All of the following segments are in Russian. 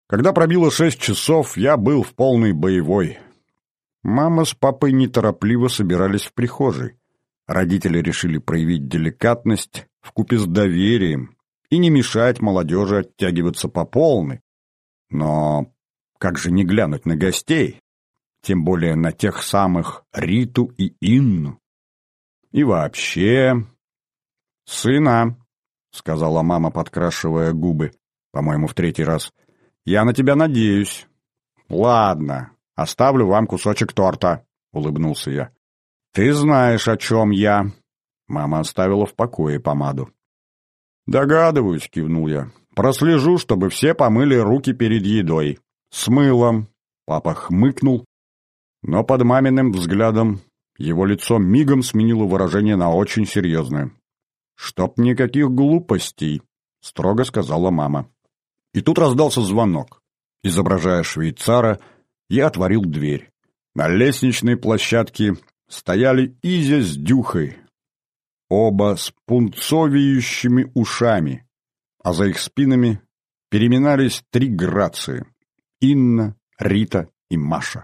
Когда пробило 6 часов, я был в полной боевой. Мама с папой неторопливо собирались в прихожей. Родители решили проявить деликатность вкупе с доверием и не мешать молодежи оттягиваться по полной. Но как же не глянуть на гостей, тем более на тех самых Риту и Инну? И вообще... «Сына», — сказала мама, подкрашивая губы, по-моему, в 3-й раз, — «я на тебя надеюсь». «Ладно, оставлю вам кусочек торта», — улыбнулся я. «Ты знаешь, о чем я». Мама оставила в покое помаду. «Догадываюсь», — кивнул я. «Прослежу, чтобы все помыли руки перед едой. С мылом». Папа хмыкнул, но под маминым взглядом его лицо мигом сменило выражение на очень серьезное. «Чтоб никаких глупостей», — строго сказала мама. И тут раздался звонок. Изображая швейцара, я отворил дверь. На лестничной площадке стояли Изя с Дюхой, оба с пунцовеющими ушами, а за их спинами переминались 3 грации — Инна, Рита и Маша.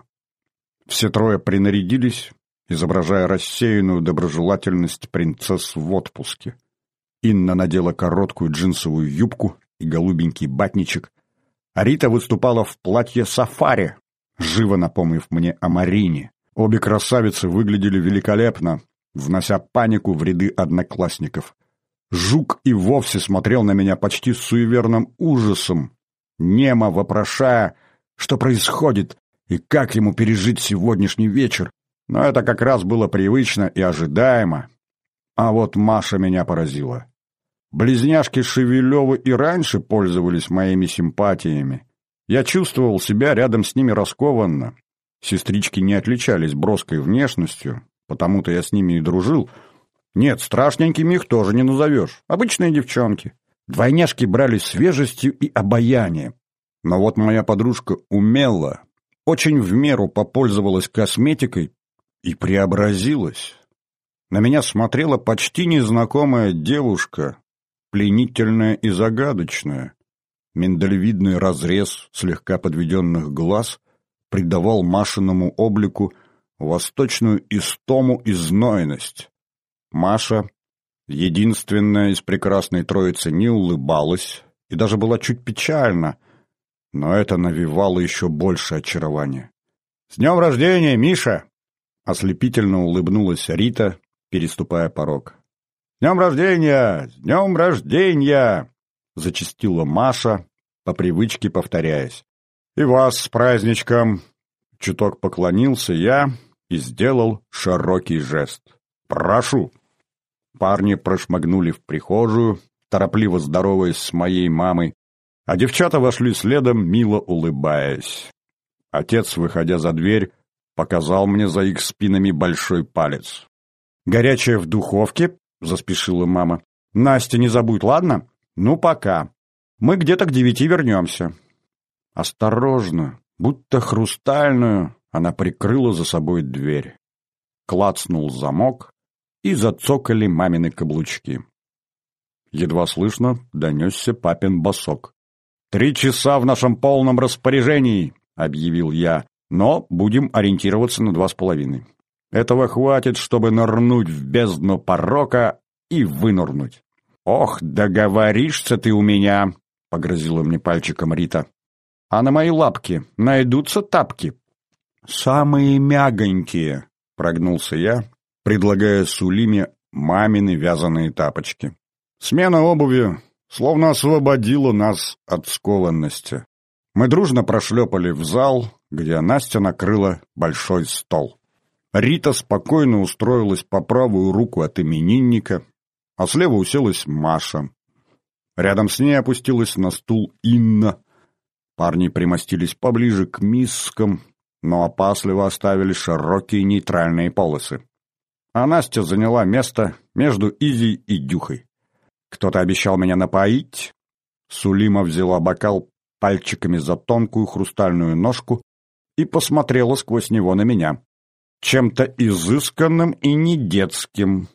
Все 3 принарядились, изображая рассеянную доброжелательность принцесс в отпуске. Инна надела короткую джинсовую юбку и голубенький батничек, а Рита выступала в платье сафари, живо напомнив мне о Марине. Обе красавицы выглядели великолепно, внося панику в ряды одноклассников. Жук и вовсе смотрел на меня почти с суеверным ужасом, немо вопрошая, что происходит и как ему пережить сегодняшний вечер. Но это как раз было привычно и ожидаемо. А вот Маша меня поразила. Близняшки Шевелевы и раньше пользовались моими симпатиями. Я чувствовал себя рядом с ними раскованно. Сестрички не отличались броской внешностью, потому-то я с ними и дружил. Нет, страшненькими их тоже не назовешь. Обычные девчонки. Двойняшки брали свежестью и обаянием. Но вот моя подружка умела, очень в меру попользовалась косметикой и преобразилась. На меня смотрела почти незнакомая девушка, пленительная и загадочная. Миндалевидный разрез слегка подведенных глаз придавал Машиному облику восточную истому и знойность. Маша, единственная из прекрасной троицы, не улыбалась и даже была чуть печальна, но это навевало еще больше очарования. «С днем рождения, Миша!» — ослепительно улыбнулась Рита, переступая порог. «С днем рождения! С днем рождения!» — зачастила Маша, по привычке повторяясь. «И вас с праздничком!» — чуток поклонился я и сделал широкий жест. «Прошу!» Парни прошмыгнули в прихожую, торопливо здороваясь с моей мамой, а девчата вошли следом, мило улыбаясь. Отец, выходя за дверь, показал мне за их спинами большой палец. «Горячее в духовке?» — заспешила мама. «Настя, не забудь, ладно? Ну, пока. Мы где-то к 9 вернемся». Осторожно, будто хрустальную, она прикрыла за собой дверь. Клацнул замок, и зацокали мамины каблучки. Едва слышно донесся папин босок. 3 часа в нашем полном распоряжении», — объявил я, «но будем ориентироваться на 2,5. Этого хватит, чтобы нырнуть в бездну порока и вынырнуть». «Ох, договоришься ты у меня», — погрозила мне пальчиком Рита. «А на мои лапки найдутся тапки?» «Самые мягонькие», — прогнулся я, предлагая Сулиме мамины вязаные тапочки. Смена обуви словно освободила нас от скованности. Мы дружно прошлепали в зал, где Настя накрыла большой стол. Рита спокойно устроилась по правую руку от именинника, а слева уселась Маша. Рядом с ней опустилась на стул Инна. Парни примостились поближе к мискам, но опасливо оставили широкие нейтральные полосы. А Настя заняла место между Изей и Дюхой. Кто-то обещал меня напоить. Сулима взяла бокал пальчиками за тонкую хрустальную ножку и посмотрела сквозь него на меня. Чем-то изысканным и не детским.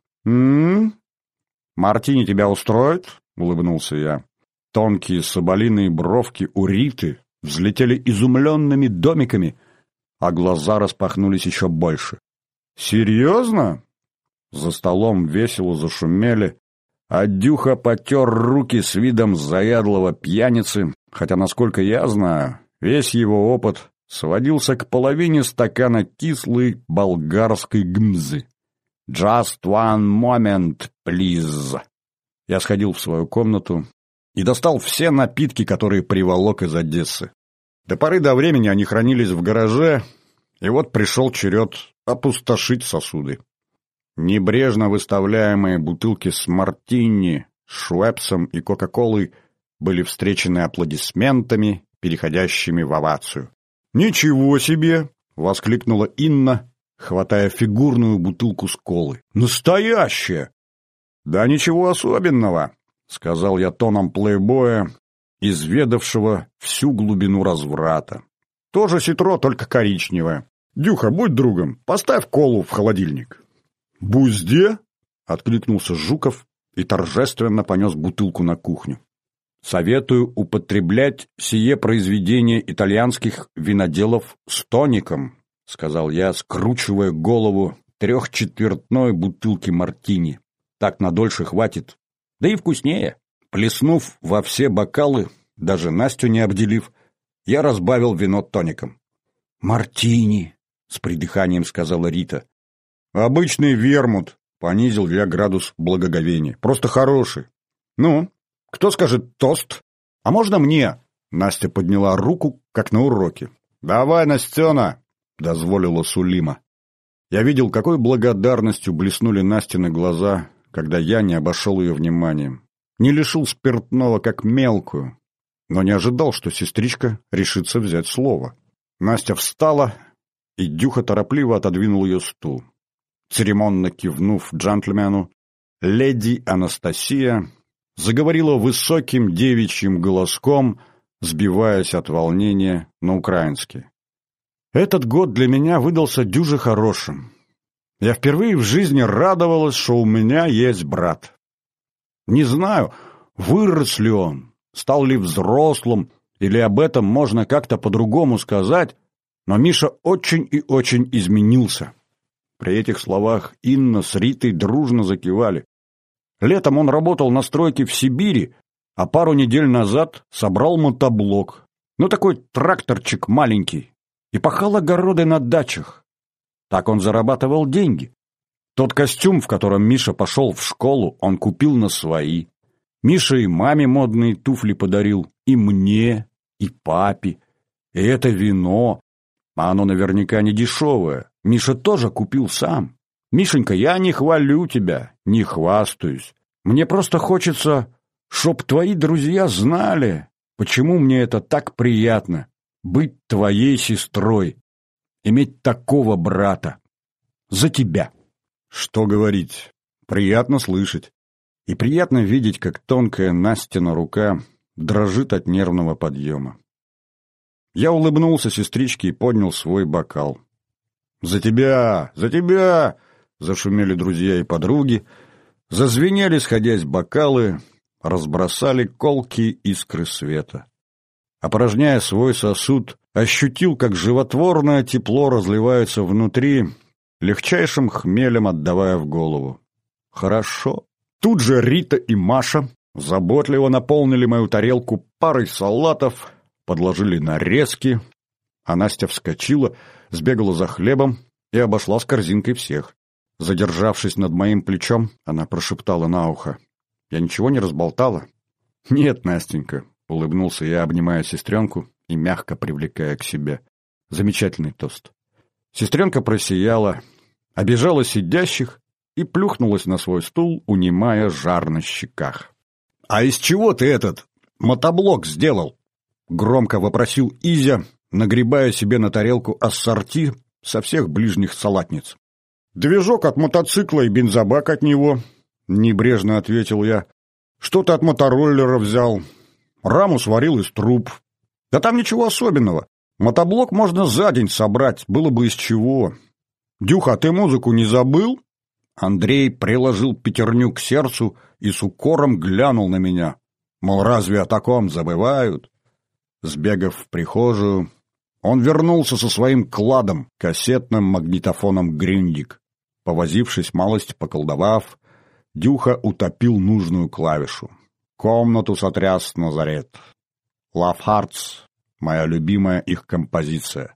«Мартини тебя устроит?» — улыбнулся я. Тонкие соболиные бровки у Риты взлетели изумленными домиками, а глаза распахнулись еще больше. «Серьезно?» За столом весело зашумели, а Дюха потер руки с видом заядлого пьяницы, хотя, насколько я знаю, весь его опыт сводился к половине стакана кислой болгарской гмзы. «Just one moment, please». Я сходил в свою комнату и достал все напитки, которые приволок из Одессы. До поры до времени они хранились в гараже, и вот пришел черед опустошить сосуды. Небрежно выставляемые бутылки с мартини, швепсом и кока-колой были встречены аплодисментами, переходящими в овацию. «Ничего себе!» — воскликнула Инна, хватая фигурную бутылку с колы. «Настоящая!» «Да ничего особенного», — сказал я тоном плейбоя, изведавшего всю глубину разврата. «Тоже ситро, только коричневое. Дюха, будь другом, поставь колу в холодильник». «Бузде?» — откликнулся Жуков и торжественно понес бутылку на кухню. «Советую употреблять сие произведение итальянских виноделов с тоником», — сказал я, скручивая голову трехчетвертной бутылки мартини. «Так надольше хватит. Да и вкуснее». Плеснув во все бокалы, даже Настю не обделив, я разбавил вино тоником. «Мартини», — с придыханием сказала Рита. «Обычный вермут», — понизил я градус благоговения. «Просто хороший. Ну, кто скажет тост? А можно мне?» Настя подняла руку, как на уроке. «Давай, Настена», — дозволила Сулима. Я видел, какой благодарностью блеснули Настины глаза, когда я не обошел ее вниманием. Не лишил спиртного, как мелкую, но не ожидал, что сестричка решится взять слово. Настя встала, и Дюха торопливо отодвинул ее стул. Церемонно кивнув джентльмену, леди Анастасия заговорила высоким девичьим голоском, сбиваясь от волнения на украински. «Этот год для меня выдался дюже хорошим. Я впервые в жизни радовалась, что у меня есть брат. Не знаю, вырос ли он, стал ли взрослым, или об этом можно как-то по-другому сказать, но Миша очень и очень изменился». При этих словах Инна с Ритой дружно закивали. Летом он работал на стройке в Сибири, а пару недель назад собрал мотоблок. Ну, такой тракторчик маленький. И пахал огороды на дачах. Так он зарабатывал деньги. Тот костюм, в котором Миша пошел в школу, он купил на свои. Миша и маме модные туфли подарил, и мне, и папе. И это вино, а оно наверняка не дешевое. Миша тоже купил сам. Мишенька, я не хвалю тебя, не хвастаюсь. Мне просто хочется, чтоб твои друзья знали, почему мне это так приятно — быть твоей сестрой, иметь такого брата. За тебя. Что говорить, приятно слышать. И приятно видеть, как тонкая Настина рука дрожит от нервного подъема. Я улыбнулся сестричке и поднял свой бокал. «За тебя! За тебя!» — зашумели друзья и подруги, зазвенели, сходясь бокалы, разбросали колкие искры света. Опорожняя свой сосуд, ощутил, как животворное тепло разливается внутри, легчайшим хмелем отдавая в голову. Хорошо. Тут же Рита и Маша заботливо наполнили мою тарелку парой салатов, подложили нарезки, а Настя вскочила, сбегала за хлебом и обошла с корзинкой всех. Задержавшись над моим плечом, она прошептала на ухо: «Я ничего не разболтала?» «Нет, Настенька», — улыбнулся я, обнимая сестренку и мягко привлекая к себе. Замечательный тост. Сестренка просияла, обижала сидящих и плюхнулась на свой стул, унимая жар на щеках. «А из чего ты этот мотоблок сделал?» — громко вопросил Изя, нагребая себе на тарелку ассорти со всех ближних салатниц. «Движок от мотоцикла и бензобак от него», — небрежно ответил я. «Что-то от мотороллера взял. Раму сварил из труб. Да там ничего особенного. Мотоблок можно за день собрать, было бы из чего. Дюха, ты музыку не забыл?» Андрей приложил пятерню к сердцу и с укором глянул на меня. Мол, разве о таком забывают? Сбегав в прихожую, он вернулся со своим кладом, кассетным магнитофоном «Грюндик». Повозившись малость, поколдовав, Дюха утопил нужную клавишу. Комнату сотряс Назарет. «Love Hearts» — моя любимая их композиция.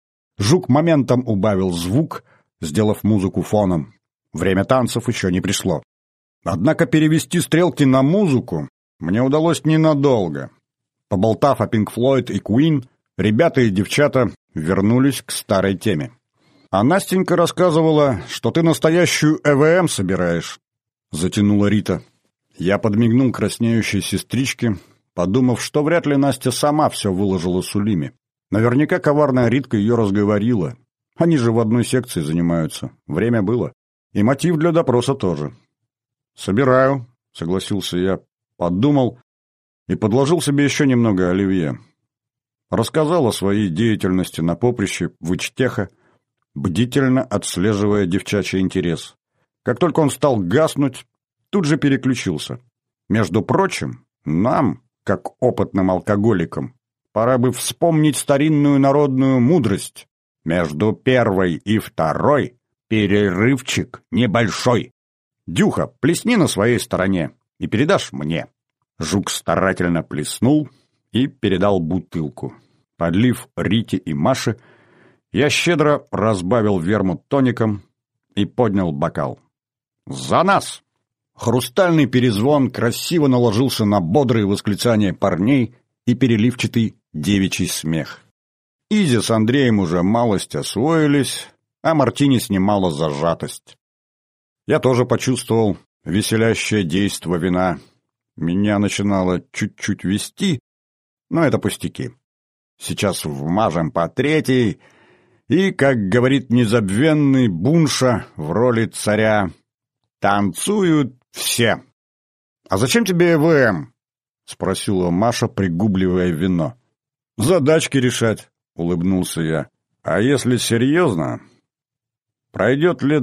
Жук моментом убавил звук, сделав музыку фоном. Время танцев еще не пришло. Однако перевести стрелки на музыку мне удалось ненадолго. Поболтав о Pink Floyd и Queen, ребята и девчата вернулись к старой теме. «А Настенька рассказывала, что ты настоящую ЭВМ собираешь», — затянула Рита. Я подмигнул краснеющей сестричке, подумав, что вряд ли Настя сама все выложила Сулиме. Наверняка коварная Ритка ее разговорила. Они же в одной секции занимаются. Время было. И мотив для допроса тоже. «Собираю», — согласился я, подумал и подложил себе еще немного оливье. Рассказал о своей деятельности на поприще вычтеха, бдительно отслеживая девчачий интерес. Как только он стал гаснуть, тут же переключился. Между прочим, нам, как опытным алкоголикам, пора бы вспомнить старинную народную мудрость. Между первой и второй перерывчик небольшой. Дюха, плесни на своей стороне и передашь мне. Жук старательно плеснул и передал бутылку. Подлив Рите и Маше, я щедро разбавил вермут тоником и поднял бокал. «За нас!» Хрустальный перезвон красиво наложился на бодрые восклицания парней и переливчатый девичий смех. Изя с Андреем уже малость освоились, а Мартини снимала зажатость. Я тоже почувствовал веселящее действо вина. Меня начинало чуть-чуть вести, но это пустяки. Сейчас вмажем по третьей, и, как говорит незабвенный Бунша в роли царя, танцуют все. «А зачем тебе ЭВМ?» — спросила Маша, пригубливая вино. «Задачки решать», — улыбнулся я. «А если серьезно, пройдет лет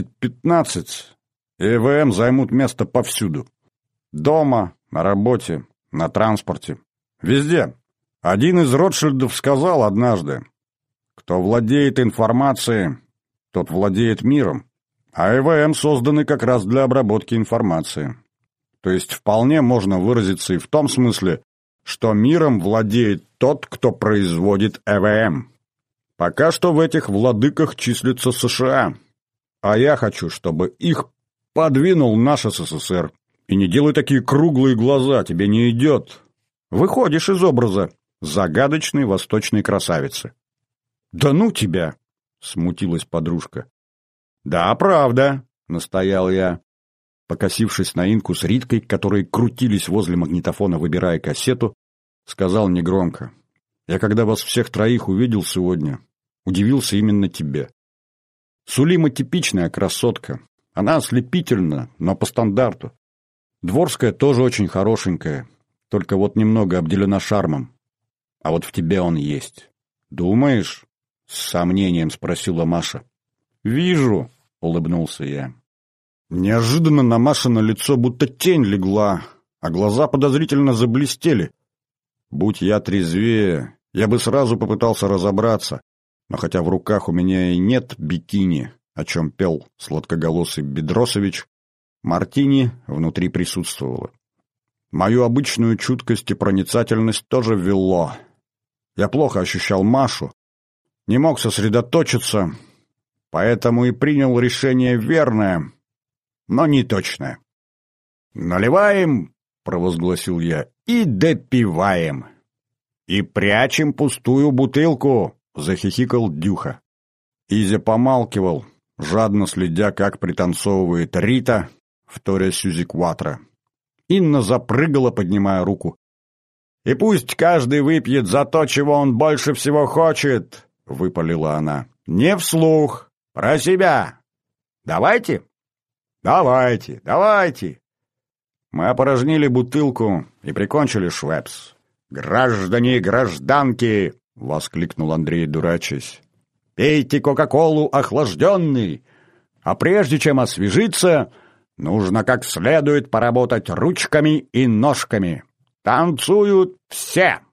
10-15, и ЭВМ займут место повсюду. Дома, на работе, на транспорте. Везде. Один из Ротшильдов сказал однажды: кто владеет информацией, тот владеет миром. А ЭВМ созданы как раз для обработки информации. То есть вполне можно выразиться и в том смысле, что миром владеет тот, кто производит ЭВМ. Пока что в этих владыках числится США. А я хочу, чтобы их подвинул наш СССР. И не делай такие круглые глаза, тебе не идет. Выходишь из образа загадочной восточной красавицы. «Да ну тебя!» — смутилась подружка. «Да, правда», — настоял я. Покосившись на Инку с Риткой, которые крутились возле магнитофона, выбирая кассету, сказал негромко: «Я когда вас всех троих увидел сегодня, удивился именно тебе. Сулима типичная красотка. Она ослепительна, но по стандарту. Дворская тоже очень хорошенькая, только вот немного обделена шармом. А вот в тебе он есть. Думаешь?» — с сомнением спросила Маша. «Вижу», — улыбнулся я. Неожиданно на Машино лицо будто тень легла, а глаза подозрительно заблестели. Будь я трезвее, я бы сразу попытался разобраться, но хотя в руках у меня и нет бикини, о чем пел сладкоголосый Бедросович, мартини внутри присутствовало. Мою обычную чуткость и проницательность тоже вело. Я плохо ощущал Машу, не мог сосредоточиться, поэтому и принял решение верное, но не точное. «Наливаем», — провозгласил я, — «и допиваем». «И прячем пустую бутылку», — захихикал Дюха. Изя помалкивал, жадно следя, как пританцовывает Рита, вторя Сюзи Кватро. Инна запрыгала, поднимая руку. «И пусть каждый выпьет за то, чего он больше всего хочет», — выпалила она. «Не вслух, про себя. Давайте?» «Давайте, давайте!» Мы опорожнили бутылку и прикончили Швепс. «Граждане и гражданки!» — воскликнул Андрей, дурачась. «Пейте Кока-Колу охлажденный, а прежде чем освежиться, нужно как следует поработать ручками и ножками. Танцуют все!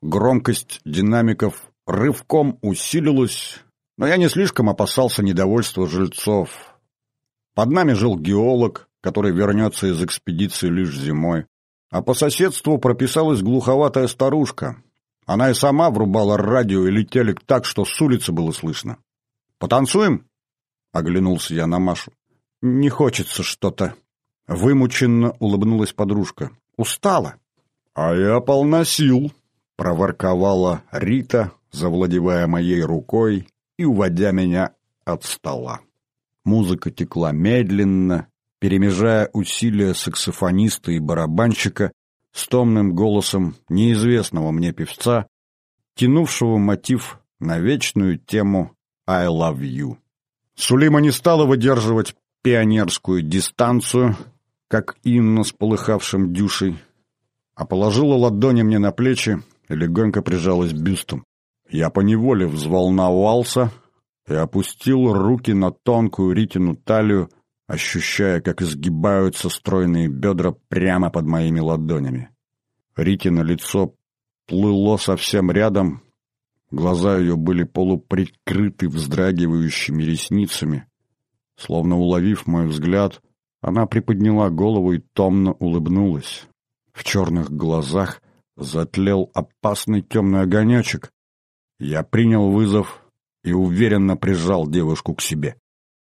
Громкость динамиков рывком усилилась, но я не слишком опасался недовольства жильцов. Под нами жил геолог, который вернется из экспедиции лишь зимой. А по соседству прописалась глуховатая старушка. Она и сама врубала радио или телек так, что с улицы было слышно. «Потанцуем?» — оглянулся я на Машу. «Не хочется что-то». Вымученно улыбнулась подружка. «Устала». «А я полна сил», — проворковала Рита, завладевая моей рукой и уводя меня от стола. Музыка текла медленно, перемежая усилия саксофониста и барабанщика с томным голосом неизвестного мне певца, тянувшего мотив на вечную тему «I love you». Сулима не стала выдерживать пионерскую дистанцию, как Инна с полыхавшим дюшей, а положила ладони мне на плечи и легонько прижалась бюстом. Я поневоле взволновался и опустил руки на тонкую Ритину талию, ощущая, как изгибаются стройные бедра прямо под моими ладонями. Ритино лицо плыло совсем рядом, глаза ее были полуприкрыты вздрагивающими ресницами. Словно уловив мой взгляд, она приподняла голову и томно улыбнулась. В черных глазах затлел опасный темный огонечек. Я принял вызов и уверенно прижал девушку к себе.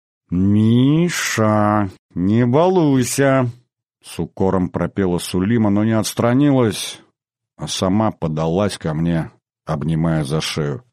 «Миша, не балуйся!» — с укором пропела Сулима, но не отстранилась, а сама подалась ко мне, обнимая за шею.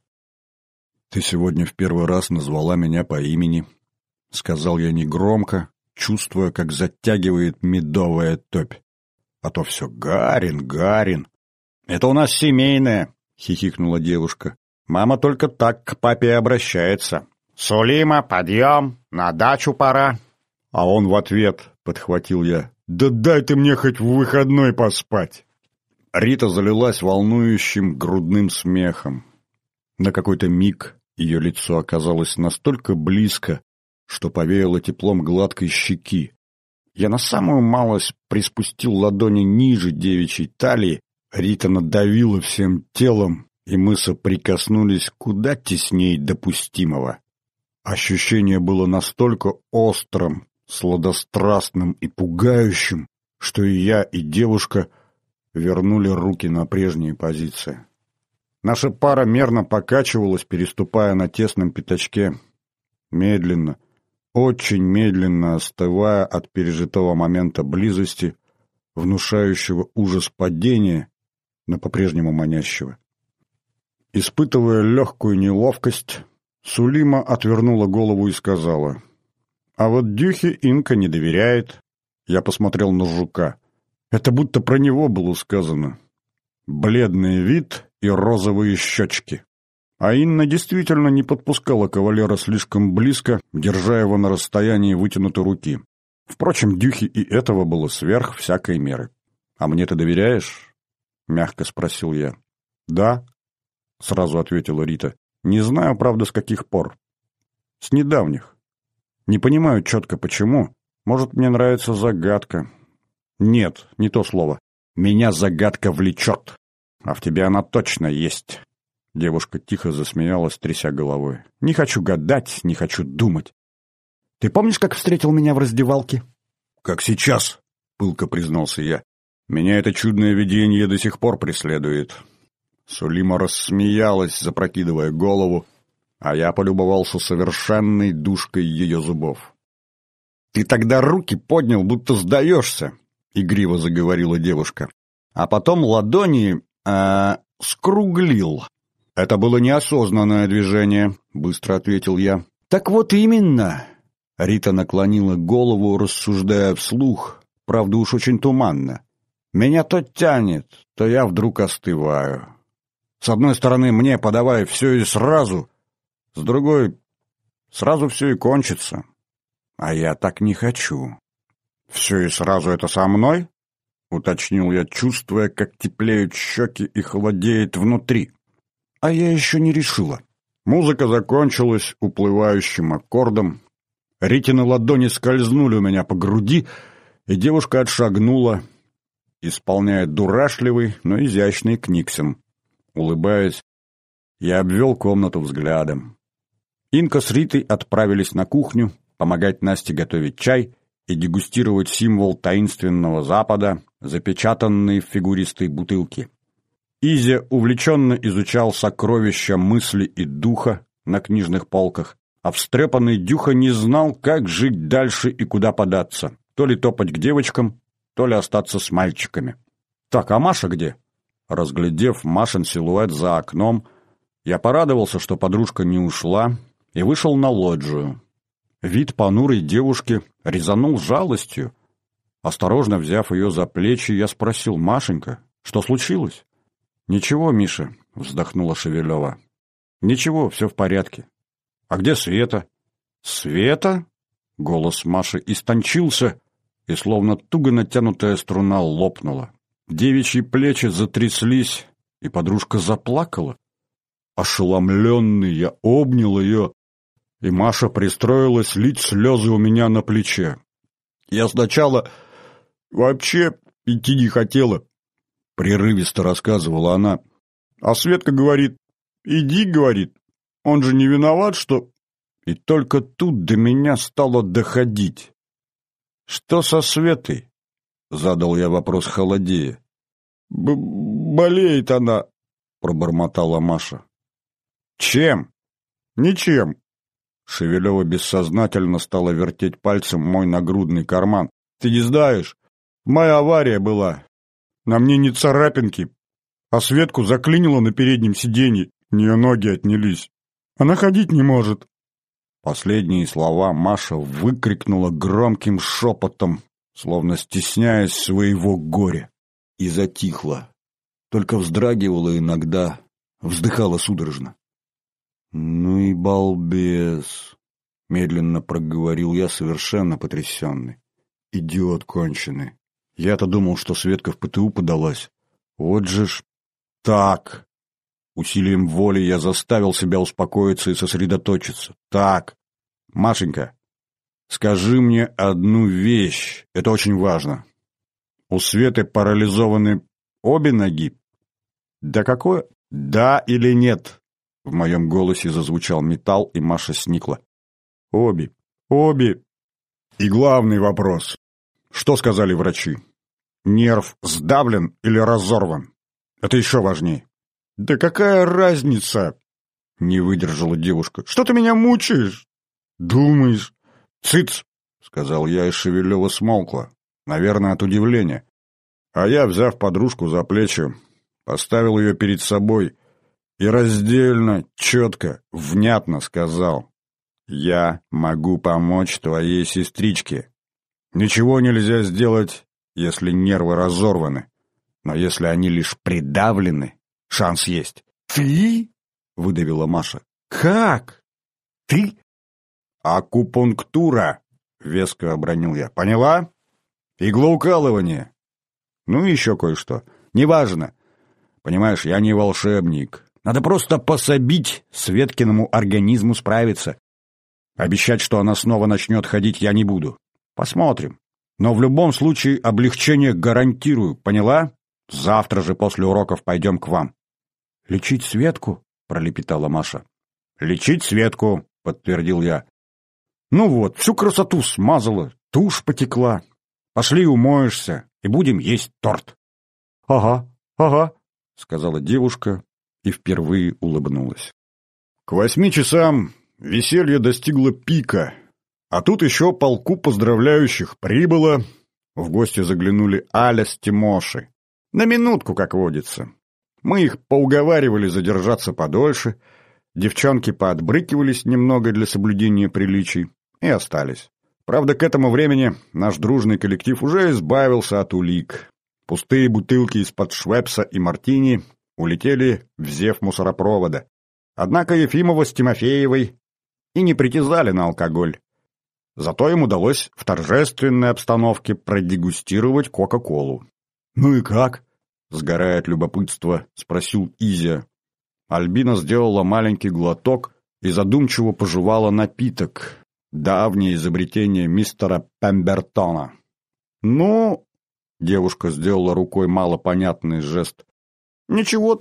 «Ты сегодня в первый раз назвала меня по имени», — сказал я негромко, чувствуя, как затягивает медовая топь. «А то все Гарин, Гарин». «Это у нас семейное», — хихикнула девушка. «Мама только так к папе обращается. Сулима, подъем, на дачу пора». А он в ответ, подхватил я, «Да дай ты мне хоть в выходной поспать». Рита залилась волнующим грудным смехом. На какой-то миг ее лицо оказалось настолько близко, что повеяло теплом гладкой щеки. Я на самую малость приспустил ладони ниже девичьей талии, Рита надавила всем телом, и мы соприкоснулись куда теснее допустимого. Ощущение было настолько острым, сладострастным и пугающим, что и я, и девушка вернули руки на прежние позиции. Наша пара мерно покачивалась, переступая на тесном пятачке, медленно, очень медленно остывая от пережитого момента близости, внушающего ужас падения, но по-прежнему манящего. Испытывая легкую неловкость, Сулима отвернула голову и сказала: «А вот Дюхе Инка не доверяет». Я посмотрел на жука. Это будто про него было сказано. Бледный вид и розовые щечки. А Инна действительно не подпускала кавалера слишком близко, держа его на расстоянии вытянутой руки. Впрочем, Дюхе и этого было сверх всякой меры. «А мне ты доверяешь?» — мягко спросил я. «Да», — сразу ответила Рита. «Не знаю, правда, с каких пор. С недавних. Не понимаю четко, почему. Может, мне нравится загадка. Нет, не то слово. Меня загадка влечет. А в тебе она точно есть». Девушка тихо засмеялась, тряся головой. «Не хочу гадать, не хочу думать. Ты помнишь, как встретил меня в раздевалке?» «Как сейчас», — пылко признался я. «Меня это чудное видение до сих пор преследует». Сулима рассмеялась, запрокидывая голову, а я полюбовался совершенной душкой ее зубов. «Ты тогда руки поднял, будто сдаешься», — игриво заговорила девушка. «А потом ладони скруглил». «Это было неосознанное движение», — быстро ответил я. «Так вот именно». Рита наклонила голову, рассуждая вслух, правда уж очень туманно. «Меня то тянет, то я вдруг остываю. С одной стороны, мне подавай все и сразу, с другой, сразу все и кончится. А я так не хочу». «Все и сразу это со мной?» — уточнил я, чувствуя, как теплеют щеки и холодеет внутри. «А я еще не решила». Музыка закончилась уплывающим аккордом. Ритины ладони скользнули у меня по груди, и девушка отшагнула, исполняя дурашливый, но изящный книксон. Улыбаясь, я обвел комнату взглядом. Инка с Ритой отправились на кухню помогать Насте готовить чай и дегустировать символ таинственного Запада, запечатанный в фигуристой бутылке. Изя увлеченно изучал сокровища мысли и духа на книжных полках, а встрепанный Дюха не знал, как жить дальше и куда податься, то ли топать к девочкам, то ли остаться с мальчиками. «Так, а Маша где?» Разглядев Машин силуэт за окном, я порадовался, что подружка не ушла, и вышел на лоджию. Вид понурой девушки резанул жалостью. Осторожно взяв ее за плечи, я спросил: «Машенька, что случилось?» «Ничего, Миша», — вздохнула Шевелева. «Ничего, все в порядке». «А где Света?» «Света?» — голос Маши истончился, и словно туго натянутая струна лопнула. Девичьи плечи затряслись, и подружка заплакала. Ошеломленный я обнял ее, и Маша пристроилась лить слезы у меня на плече. «Я сначала вообще идти не хотела», — прерывисто рассказывала она. «А Светка говорит, иди, говорит, он же не виноват, что...» И только тут до меня стало доходить. «Что со Светой?» — задал я вопрос холодея. «Болеет она», — пробормотала Маша. «Чем?» «Ничем». Шевелева бессознательно стала вертеть пальцем мой нагрудный карман. «Ты не знаешь, моя авария была. На мне не царапинки, а Светку заклинило на переднем сиденье, у нее ноги отнялись. Она ходить не может». Последние слова Маша выкрикнула громким шепотом, словно стесняясь своего горя, и затихла. Только вздрагивала иногда, вздыхала судорожно. «Ну и балбес!» — медленно проговорил я, совершенно потрясенный. «Идиот конченый! Я-то думал, что Светка в ПТУ подалась. Вот же ж так!» Усилием воли я заставил себя успокоиться и сосредоточиться. «Так, Машенька, скажи мне одну вещь, это очень важно. У Светы парализованы обе ноги?» «Да какое? Да или нет?» В моем голосе зазвучал металл, и Маша сникла. «Обе. Обе. И главный вопрос. Что сказали врачи? Нерв сдавлен или разорван? Это еще важнее». «Да какая разница?» — не выдержала девушка. «Что ты меня мучаешь? Думаешь?» «Цыц!» — сказал я, и Шевелева смолкла. Наверное, от удивления. А я, взяв подружку за плечи, поставил ее перед собой и раздельно, четко, внятно сказал: «Я могу помочь твоей сестричке. Ничего нельзя сделать, если нервы разорваны, но если они лишь придавлены, шанс есть». «Ты?» — выдавила Маша. «Как? Ты?» «Акупунктура», — веско обронил я. «Поняла? Иглоукалывание. Ну и еще кое-что. Неважно. Понимаешь, я не волшебник. Надо просто пособить Светкиному организму справиться. Обещать, что она снова начнет ходить, я не буду. Посмотрим. Но в любом случае облегчение гарантирую. Поняла? Завтра же после уроков пойдем к вам». «Лечить Светку?» — пролепетала Маша. «Лечить Светку», — подтвердил я. «Ну вот, всю красоту смазала, тушь потекла. Пошли умоешься, и будем есть торт». «Ага, ага», — сказала девушка и впервые улыбнулась. К 8 часам веселье достигло пика, а тут еще полку поздравляющих прибыло. В гости заглянули Аля с Тимошей. На минутку, как водится. Мы их поуговаривали задержаться подольше, девчонки поотбрыкивались немного для соблюдения приличий и остались. Правда, к этому времени наш дружный коллектив уже избавился от улик. Пустые бутылки из-под Швепса и мартини улетели в зев мусоропровода. Однако Ефимова с Тимофеевой и не притязали на алкоголь. Зато им удалось в торжественной обстановке продегустировать Кока-Колу. «Ну и как?» — сгорая от любопытства, спросил Изя. Альбина сделала маленький глоток и задумчиво пожевала напиток. Давнее изобретение мистера Пембертона. «Ну...» — девушка сделала рукой малопонятный жест. «Ничего так,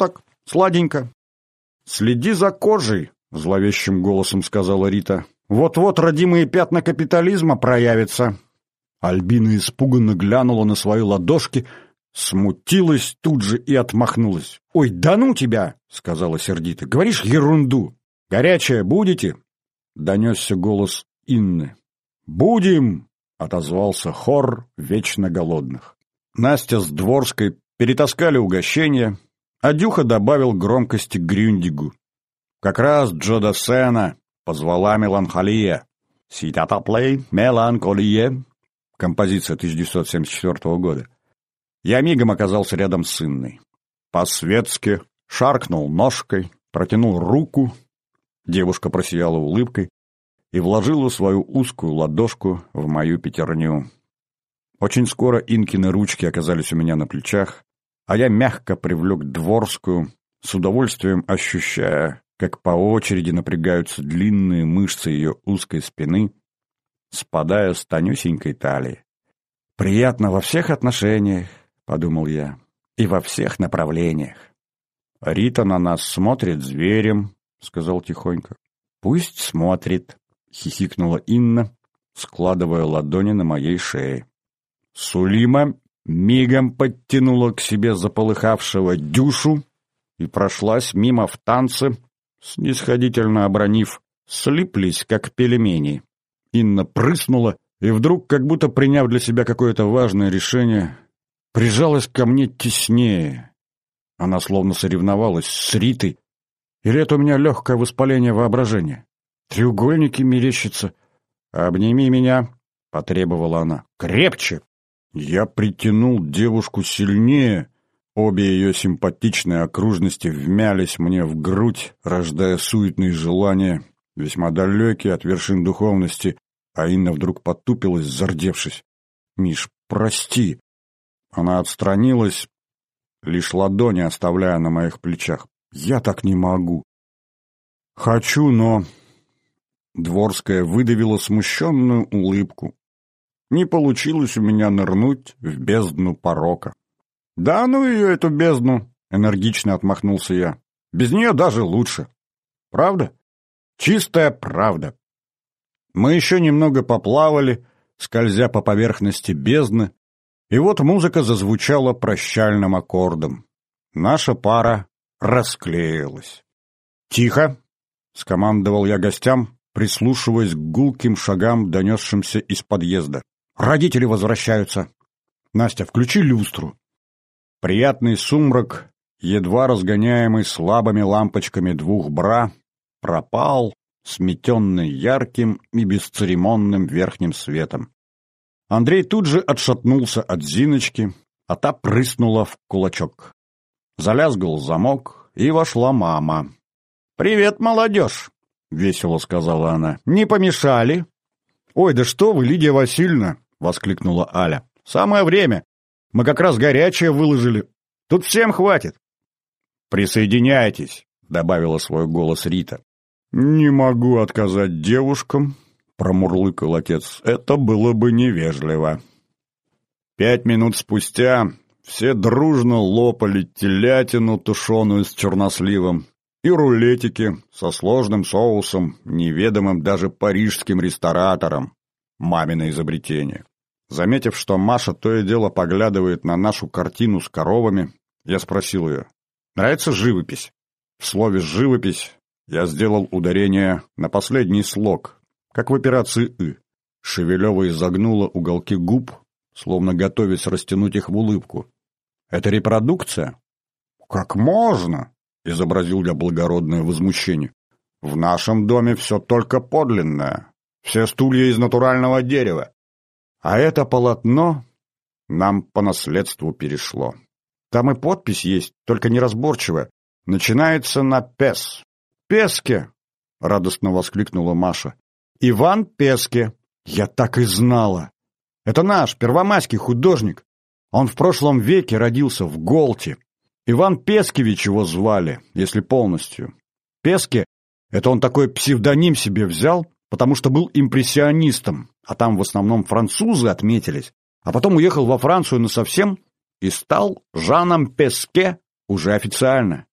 Сладенько. «Следи за кожей», — зловещим голосом сказала Рита. «Вот-вот родимые пятна капитализма проявятся». Альбина испуганно глянула на свои ладошки, смутилась тут же и отмахнулась. «Ой, да ну тебя!» — сказала сердито. «Говоришь ерунду. Горячее будете?» — донесся голос Инны. «Будем!» — отозвался хор вечно голодных. Настя с Дворской перетаскали угощение, а Дюха добавил громкости Грюндигу. Как раз Джо Дассена позвала меланхолия. «Ситата плей, меланхолия». Композиция 1974 года. Я мигом оказался рядом с Инной. По-светски шаркнул ножкой, протянул руку. Девушка просияла улыбкой и вложила свою узкую ладошку в мою пятерню. Очень скоро Инкины ручки оказались у меня на плечах, а я мягко привлек Дворскую, с удовольствием ощущая, как по очереди напрягаются длинные мышцы ее узкой спины, спадая с тонюсенькой талии. «Приятно во всех отношениях», — подумал я, — «и во всех направлениях». «Рита на нас смотрит зверем», — сказал тихонько. «Пусть смотрит», — хихикнула Инна, складывая ладони на моей шее. Сулима мигом подтянула к себе заполыхавшего Дюшу и прошлась мимо в танце, снисходительно обронив: «Слиплись, как пельмени». Инна прыснула и вдруг, как будто приняв для себя какое-то важное решение, прижалась ко мне теснее. Она словно соревновалась с Ритой. Или это у меня легкое воспаление воображения? Треугольники мерещатся. «Обними меня», — потребовала она. «Крепче». Я притянул девушку сильнее. Обе ее симпатичные окружности вмялись мне в грудь, рождая суетные желания, весьма далекие от вершин духовности, а Инна вдруг потупилась, зардевшись. «Миш, прости». Она отстранилась, лишь ладони оставляя на моих плечах. «Я так не могу». «Хочу, но...» Дворская выдавила смущенную улыбку. Не получилось у меня нырнуть в бездну порока. «Да ну ее, эту бездну!» — энергично отмахнулся я. «Без нее даже лучше. Правда? Чистая правда». Мы еще немного поплавали, скользя по поверхности бездны, и вот музыка зазвучала прощальным аккордом. Наша пара расклеилась. «Тихо!» — скомандовал я гостям, прислушиваясь к гулким шагам, донесшимся из подъезда. «Родители возвращаются. Настя, включи люстру». Приятный сумрак, едва разгоняемый слабыми лампочками двух бра, пропал, сметенный ярким и бесцеремонным верхним светом. Андрей тут же отшатнулся от Зиночки, а та прыснула в кулачок. Залязгал замок, и вошла мама. «Привет, молодежь!» — весело сказала она. «Не помешали?» «Ой, да что вы, Лидия Васильевна!» — воскликнула Аля. «Самое время! Мы как раз горячее выложили. Тут всем хватит!» «Присоединяйтесь!» — добавила свой голос Рита. «Не могу отказать девушкам», — промурлыкал отец. «Это было бы невежливо». 5 минут спустя все дружно лопали телятину, тушеную с черносливом, и рулетики со сложным соусом, неведомым даже парижским рестораторам. Мамино изобретение. Заметив, что Маша то и дело поглядывает на нашу картину с коровами, я спросил ее: «Нравится живопись?» В слове «живопись» я сделал ударение на последний слог, как в операции «ы». Шевелева изогнула уголки губ, словно готовясь растянуть их в улыбку. «Это репродукция?» «Как можно?» — изобразил я благородное возмущение. «В нашем доме все только подлинное. Все стулья из натурального дерева. А это полотно нам по наследству перешло. Там и подпись есть, только неразборчивая. Начинается на «Пес». «Песке!» — радостно воскликнула Маша. «Иван Песке!» Я так и знала. Это наш первомайский художник. Он в прошлом веке родился в Голте. Иван Пескевич его звали, если полностью. Песке — это он такой псевдоним себе взял, потому что был импрессионистом, а там в основном французы отметились, а потом уехал во Францию насовсем и стал Жаном Песке уже официально.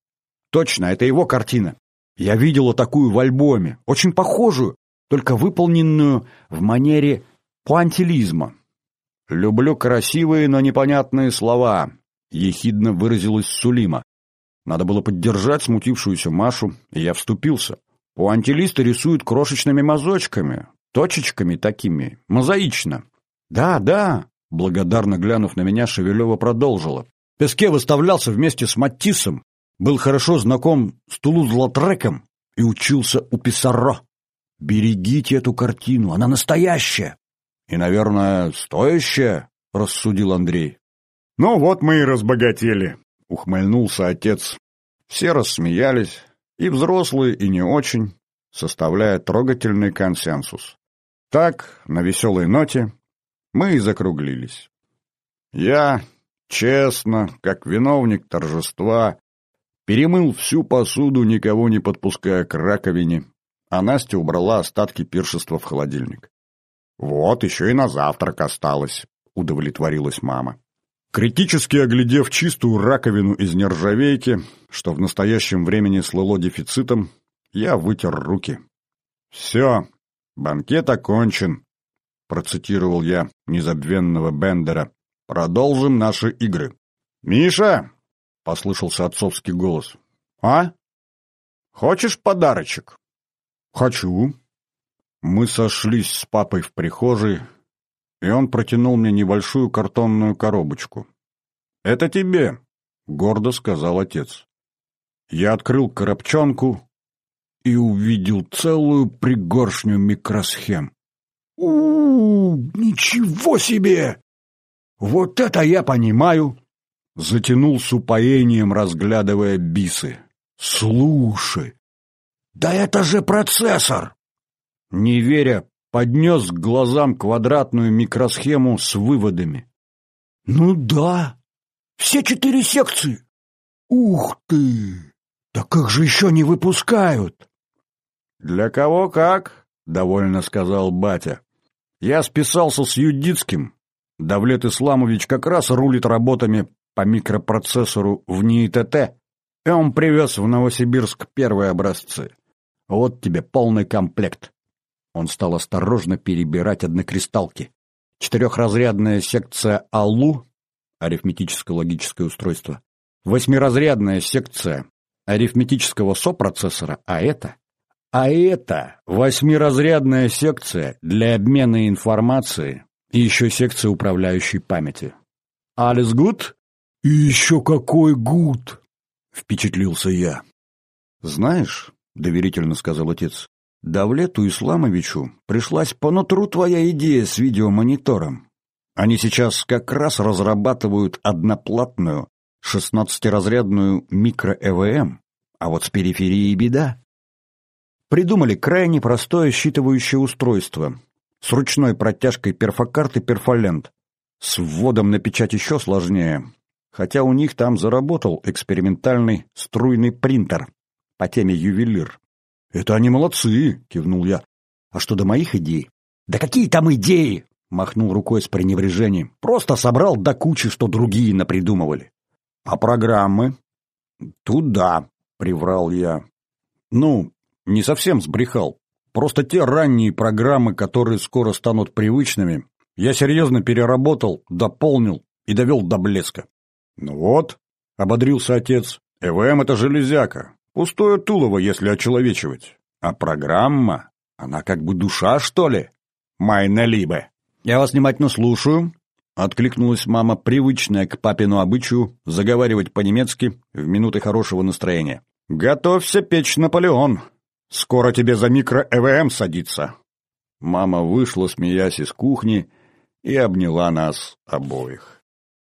Точно, это его картина. Я видела такую в альбоме, очень похожую, только выполненную в манере пуантилизма. «Люблю красивые, но непонятные слова», — ехидно выразилась Сулима. Надо было поддержать смутившуюся Машу, и я вступился. Пуантилисты рисуют крошечными мазочками, точечками такими, мозаично. «Да, да», — благодарно глянув на меня, Шевелева продолжила. «Песке выставлялся вместе с Матиссом, был хорошо знаком с Тулуз-Латреком и учился у Писарро. Берегите эту картину, она настоящая». «И, наверное, стоящая», — рассудил Андрей. «Ну вот мы и разбогатели», — ухмыльнулся отец. Все рассмеялись, и взрослые, и не очень, составляя трогательный консенсус. Так, на веселой ноте, мы и закруглились. Я, честно, как виновник торжества, перемыл всю посуду, никого не подпуская к раковине, а Настя убрала остатки пиршества в холодильник. «Вот, еще и на завтрак осталось», — удовлетворилась мама. Критически оглядев чистую раковину из нержавейки, что в настоящем времени слыло дефицитом, я вытер руки. «Все, банкет окончен», — процитировал я незабвенного Бендера. «Продолжим наши игры». «Миша!» — послышался отцовский голос. «А? Хочешь подарочек?» «Хочу». Мы сошлись с папой в прихожей, и он протянул мне небольшую картонную коробочку. «Это тебе», — гордо сказал отец. Я открыл коробчонку и увидел целую пригоршню микросхем. Ничего себе! Вот это я понимаю!» Затянул с упоением, разглядывая бисы. «Слушай, да это же процессор!» Не веря, поднес к глазам квадратную микросхему с выводами. «Ну да, все 4 секции! Ух ты! Да как же еще не выпускают?» «Для кого как?» — довольно сказал батя. «Я списался с Юдицким. Давлет Исламович как раз рулит работами по микропроцессору в НИИТТ, и он привез в Новосибирск первые образцы. Вот тебе полный комплект». Он стал осторожно перебирать однокристалки. 4-разрядная секция АЛУ, арифметическо-логическое устройство, 8-разрядная секция арифметического сопроцессора, а это 8-разрядная секция для обмена информацией и еще секция управляющей памяти. «Alles gut?» «И еще какой гуд!» — впечатлился я. «Знаешь, — доверительно сказал отец, — Давлету Исламовичу пришлась по нутру твоя идея с видеомонитором. Они сейчас как раз разрабатывают одноплатную 16-разрядную микро-ЭВМ, а вот с периферией беда. Придумали крайне простое считывающее устройство с ручной протяжкой перфокарты перфолент, с вводом на печать еще сложнее, хотя у них там заработал экспериментальный струйный принтер по теме ювелир. «Это они молодцы!» — кивнул я. «А что до моих идей?» «Да какие там идеи!» — махнул рукой с пренебрежением. «Просто собрал до кучи, что другие напридумывали». «А программы?» «Тут да», — приврал я. «Ну, не совсем сбрехал. Просто те ранние программы, которые скоро станут привычными, я серьезно переработал, дополнил и довел до блеска». «Ну вот», — ободрился отец, — «ЭВМ — это железяка. Пустое тулово, если очеловечивать. А программа, она как бы душа, что ли? Майна либе». «Я вас внимательно слушаю», — откликнулась мама, привычная к папину обычаю заговаривать по-немецки в минуты хорошего настроения. «Готовься печь Наполеон. Скоро тебе за микро-ЭВМ садиться». Мама вышла, смеясь, из кухни и обняла нас обоих.